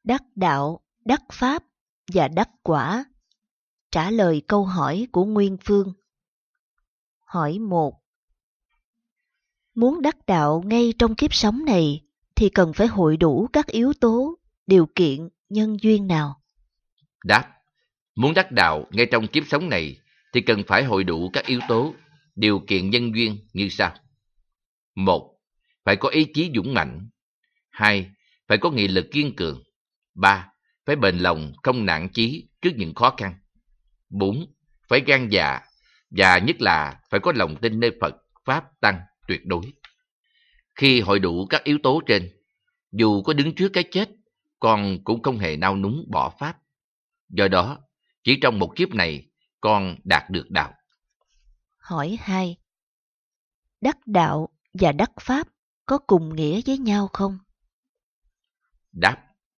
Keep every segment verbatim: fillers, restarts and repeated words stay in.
Đắc đạo, đắc pháp và đắc quả. Trả lời câu hỏi của Nguyên Phương. Hỏi một. Muốn đắc đạo ngay trong kiếp sống này thì cần phải hội đủ các yếu tố, điều kiện, nhân duyên nào? Đáp. Muốn đắc đạo ngay trong kiếp sống này thì cần phải hội đủ các yếu tố, điều kiện nhân duyên như sau. Một. Phải có ý chí dũng mạnh. Hai. Phải có nghị lực kiên cường. Ba. Phải bền lòng không nản chí trước những khó khăn. Bốn. Phải gan dạ, và nhất là phải có lòng tin nơi Phật, Pháp, Tăng tuyệt đối. Khi hội đủ các yếu tố trên, dù có đứng trước cái chết, con cũng không hề nao núng bỏ Pháp. Do đó, chỉ trong một kiếp này, con đạt được đạo. Hỏi hai. Đắc đạo và đắc pháp có cùng nghĩa với nhau không? Đáp.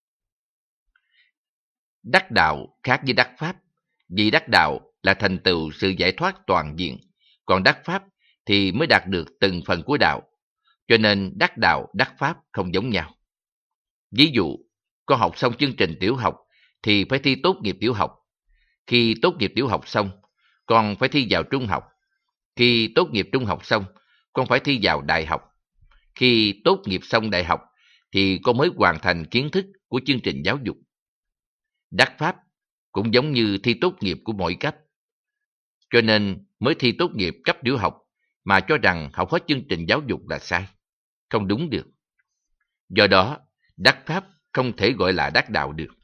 Đắc đạo khác với đắc pháp, vì đắc đạo là thành tựu sự giải thoát toàn diện, còn đắc pháp thì mới đạt được từng phần của đạo, cho nên đắc đạo, đắc pháp không giống nhau. Ví dụ, con học xong chương trình tiểu học thì phải thi tốt nghiệp tiểu học. Khi tốt nghiệp tiểu học xong, con phải thi vào trung học. Khi tốt nghiệp trung học xong, con phải thi vào đại học. Khi tốt nghiệp xong đại học thì con mới hoàn thành kiến thức của chương trình giáo dục. Đắc pháp cũng giống như thi tốt nghiệp của mỗi cấp. Cho nên mới thi tốt nghiệp cấp tiểu học mà cho rằng học hết chương trình giáo dục là sai, không đúng được. Do đó, đắc pháp không thể gọi là đắc đạo được.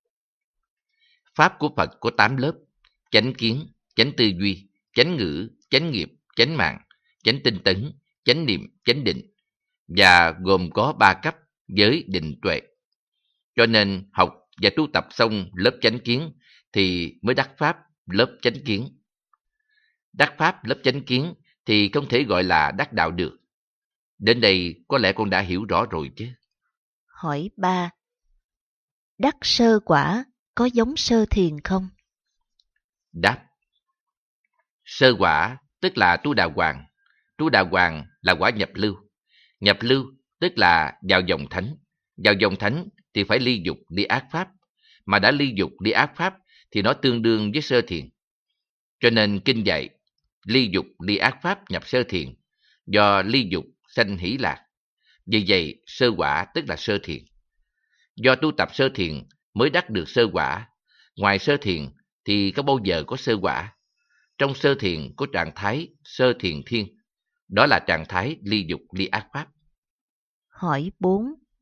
Pháp của Phật có tám lớp: chánh kiến, chánh tư duy, chánh ngữ, chánh nghiệp, chánh mạng, chánh tinh tấn, chánh niệm, chánh định, và gồm có ba cấp: giới, định, tuệ. Cho nên học và tu tập xong lớp chánh kiến thì mới đắc pháp lớp chánh kiến. Đắc pháp lớp chánh kiến thì không thể gọi là đắc đạo được. Đến đây có lẽ con đã hiểu rõ rồi chứ. Hỏi ba. Đắc sơ quả có giống sơ thiền không? Đáp. Sơ quả tức là tu đà hoàng. Tu đà hoàng là quả nhập lưu. Nhập lưu tức là vào dòng thánh. Vào dòng thánh thì phải ly dục ly ác pháp. Mà đã ly dục ly ác pháp thì nó tương đương với sơ thiền. Cho nên kinh dạy ly dục ly ác pháp nhập sơ thiền, do ly dục sanh hỷ lạc. Vì vậy sơ quả tức là sơ thiền. Do tu tập sơ thiền mới đắc được sơ quả. Ngoài sơ thiền thì có bao giờ có sơ quả. Trong sơ thiền có trạng thái sơ thiền thiên, đó là trạng thái ly dục ly ác pháp. Hỏi bốn.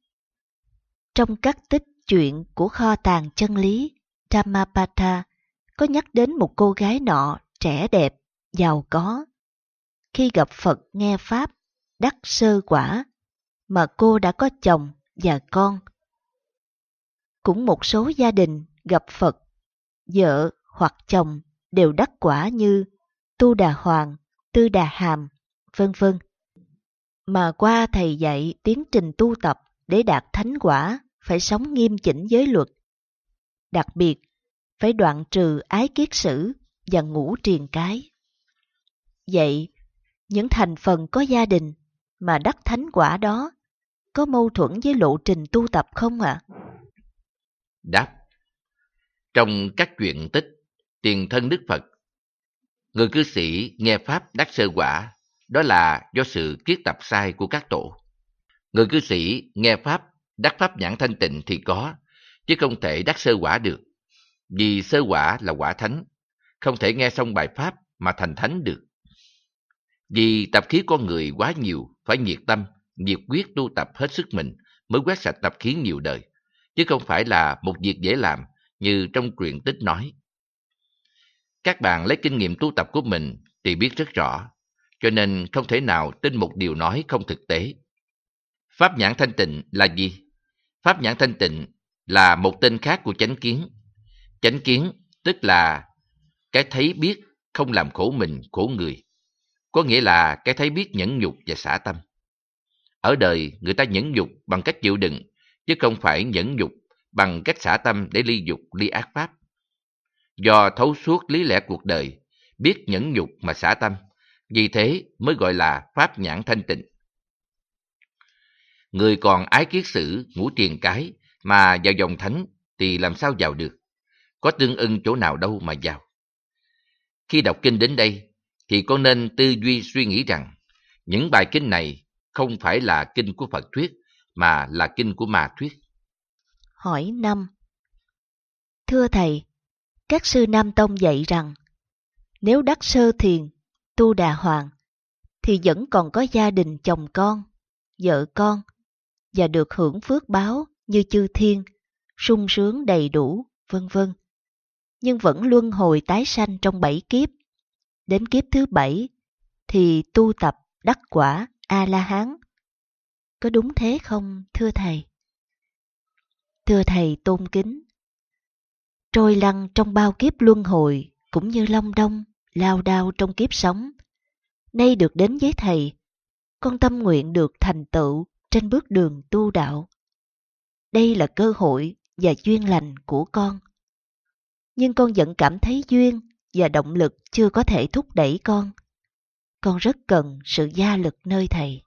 Trong các tích chuyện của kho tàng chân lý Dhammapada có nhắc đến một cô gái nọ trẻ đẹp, giàu có. Khi gặp Phật nghe Pháp, đắc sơ quả, mà cô đã có chồng và con. Cũng một số gia đình gặp Phật, vợ hoặc chồng đều đắc quả như Tu Đà Hoàng, Tư Đà Hàm, vân vân. Mà qua thầy dạy tiến trình tu tập để đạt thánh quả phải sống nghiêm chỉnh giới luật. Đặc biệt, phải đoạn trừ ái kiết sử và ngũ triền cái. Vậy, những thành phần có gia đình mà đắc thánh quả đó có mâu thuẫn với lộ trình tu tập không ạ? À? Đáp. Trong các chuyện tích tiền thân Đức Phật, người cư sĩ nghe Pháp đắc sơ quả, đó là do sự kiết tập sai của các tổ. Người cư sĩ nghe Pháp đắc Pháp nhãn thanh tịnh thì có, chứ không thể đắc sơ quả được. Vì sơ quả là quả thánh, không thể nghe xong bài Pháp mà thành thánh được. Vì tập khí con người quá nhiều, phải nhiệt tâm, nhiệt quyết tu tập hết sức mình mới quét sạch tập khí nhiều đời, chứ không phải là một việc dễ làm như trong truyện tích nói. Các bạn lấy kinh nghiệm tu tập của mình thì biết rất rõ, cho nên không thể nào tin một điều nói không thực tế. Pháp nhãn thanh tịnh là gì? Pháp nhãn thanh tịnh là một tên khác của chánh kiến. Chánh kiến tức là cái thấy biết không làm khổ mình, khổ người. Có nghĩa là cái thấy biết nhẫn nhục và xả tâm. Ở đời người ta nhẫn nhục bằng cách chịu đựng, chứ không phải nhẫn nhục bằng cách xả tâm để ly dục, ly ác pháp. Do thấu suốt lý lẽ cuộc đời, biết nhẫn nhục mà xả tâm, vì thế mới gọi là pháp nhãn thanh tịnh. Người còn ái kiết sử, ngũ triền cái mà vào dòng thánh thì làm sao vào được? Có tương ưng chỗ nào đâu mà vào. Khi đọc kinh đến đây, thì con nên tư duy suy nghĩ rằng những bài kinh này không phải là kinh của Phật thuyết, mà là kinh của ma thuyết. Hỏi năm. Thưa Thầy, các sư Nam Tông dạy rằng nếu đắc sơ thiền, tu đà hoàng, thì vẫn còn có gia đình chồng con, vợ con, và được hưởng phước báo như chư thiên, sung sướng đầy đủ, vân vân. Nhưng vẫn luân hồi tái sanh trong bảy kiếp. Đến kiếp thứ bảy thì tu tập đắc quả A-la-hán. Có đúng thế không, thưa Thầy? Thưa Thầy tôn kính, trôi lăn trong bao kiếp luân hồi cũng như long đong, lao đao trong kiếp sống. Nay được đến với Thầy, con tâm nguyện được thành tựu trên bước đường tu đạo. Đây là cơ hội và duyên lành của con. Nhưng con vẫn cảm thấy duyên và động lực chưa có thể thúc đẩy con. Con rất cần sự gia lực nơi Thầy.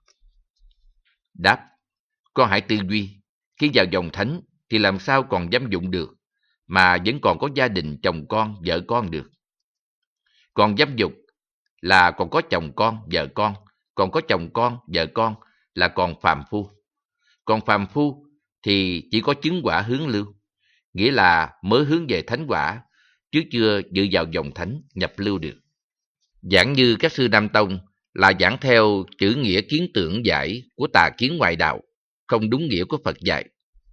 Đáp, con hãy tư duy, khi vào dòng thánh thì làm sao còn dám dụng được, mà vẫn còn có gia đình chồng con, vợ con được. Còn dám dục là còn có chồng con, vợ con, còn có chồng con, vợ con là còn phàm phu. Còn phàm phu thì chỉ có chứng quả hướng lưu, nghĩa là mới hướng về thánh quả, chứ chưa dự vào dòng thánh nhập lưu được. Giảng như các sư Nam Tông là giảng theo chữ nghĩa kiến tưởng giải của tà kiến ngoại đạo, không đúng nghĩa của Phật dạy.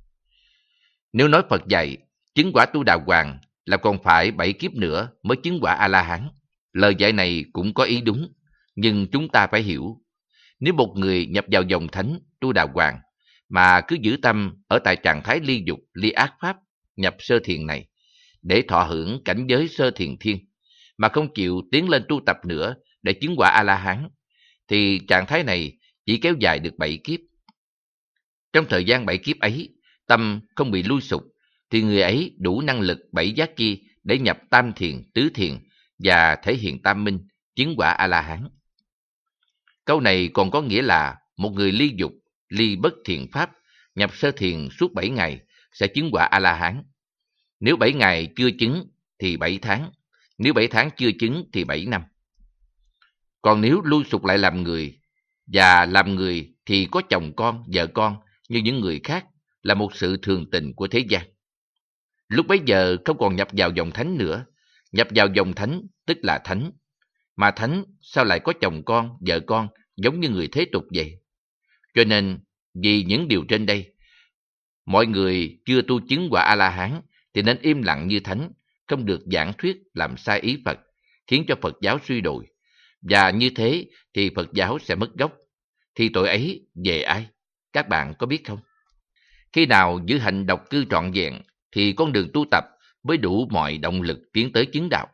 Nếu nói Phật dạy, chứng quả tu đà hoàng là còn phải bảy kiếp nữa mới chứng quả A-la-hán. Lời dạy này cũng có ý đúng, nhưng chúng ta phải hiểu. Nếu một người nhập vào dòng thánh tu đà hoàng mà cứ giữ tâm ở tại trạng thái ly dục, ly ác pháp, nhập sơ thiền này, để thọ hưởng cảnh giới sơ thiền thiên, mà không chịu tiến lên tu tập nữa để chứng quả A-la-hán, thì trạng thái này chỉ kéo dài được bảy kiếp. Trong thời gian bảy kiếp ấy, tâm không bị lui sụp, thì người ấy đủ năng lực bảy giác chi để nhập tam thiền, tứ thiền và thể hiện tam minh, chứng quả A-la-hán. Câu này còn có nghĩa là một người ly dục, ly bất thiện pháp, nhập sơ thiền suốt bảy ngày sẽ chứng quả A-la-hán. Nếu bảy ngày chưa chứng thì bảy tháng, nếu bảy tháng chưa chứng thì bảy năm. Còn nếu lui sụp lại làm người, và làm người thì có chồng con, vợ con như những người khác, là một sự thường tình của thế gian. Lúc bấy giờ không còn nhập vào dòng thánh nữa. Nhập vào dòng thánh tức là thánh. Mà thánh sao lại có chồng con, vợ con giống như người thế tục vậy? Cho nên vì những điều trên đây, mọi người chưa tu chứng quả A-la-hán thì nên im lặng như thánh, không được giảng thuyết làm sai ý Phật, khiến cho Phật giáo suy đồi. Và như thế thì Phật giáo sẽ mất gốc. Thì tội ấy về ai? Các bạn có biết không? Khi nào giữ hạnh độc cư trọn vẹn thì con đường tu tập mới đủ mọi động lực tiến tới chứng đạo.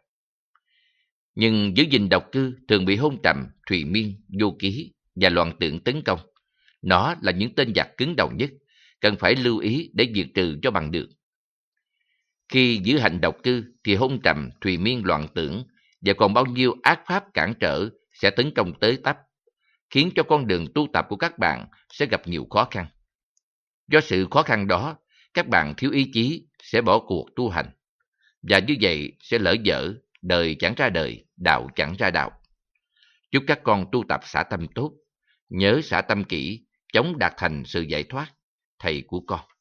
Nhưng giữ gìn độc cư thường bị hôn trầm, thùy miên, vô ký và loạn tượng tấn công. Nó là những tên giặc cứng đầu nhất, cần phải lưu ý để diệt trừ cho bằng được. Khi giữ hạnh độc cư thì hôn trầm, thùy miên, loạn tưởng và còn bao nhiêu ác pháp cản trở sẽ tấn công tới tấp, khiến cho con đường tu tập của các bạn sẽ gặp nhiều khó khăn. Do sự khó khăn đó, các bạn thiếu ý chí sẽ bỏ cuộc tu hành, và như vậy sẽ lỡ dở, đời chẳng ra đời, đạo chẳng ra đạo. Chúc các con tu tập xả tâm tốt, nhớ xả tâm kỹ, chống đạt thành sự giải thoát. Thầy của con.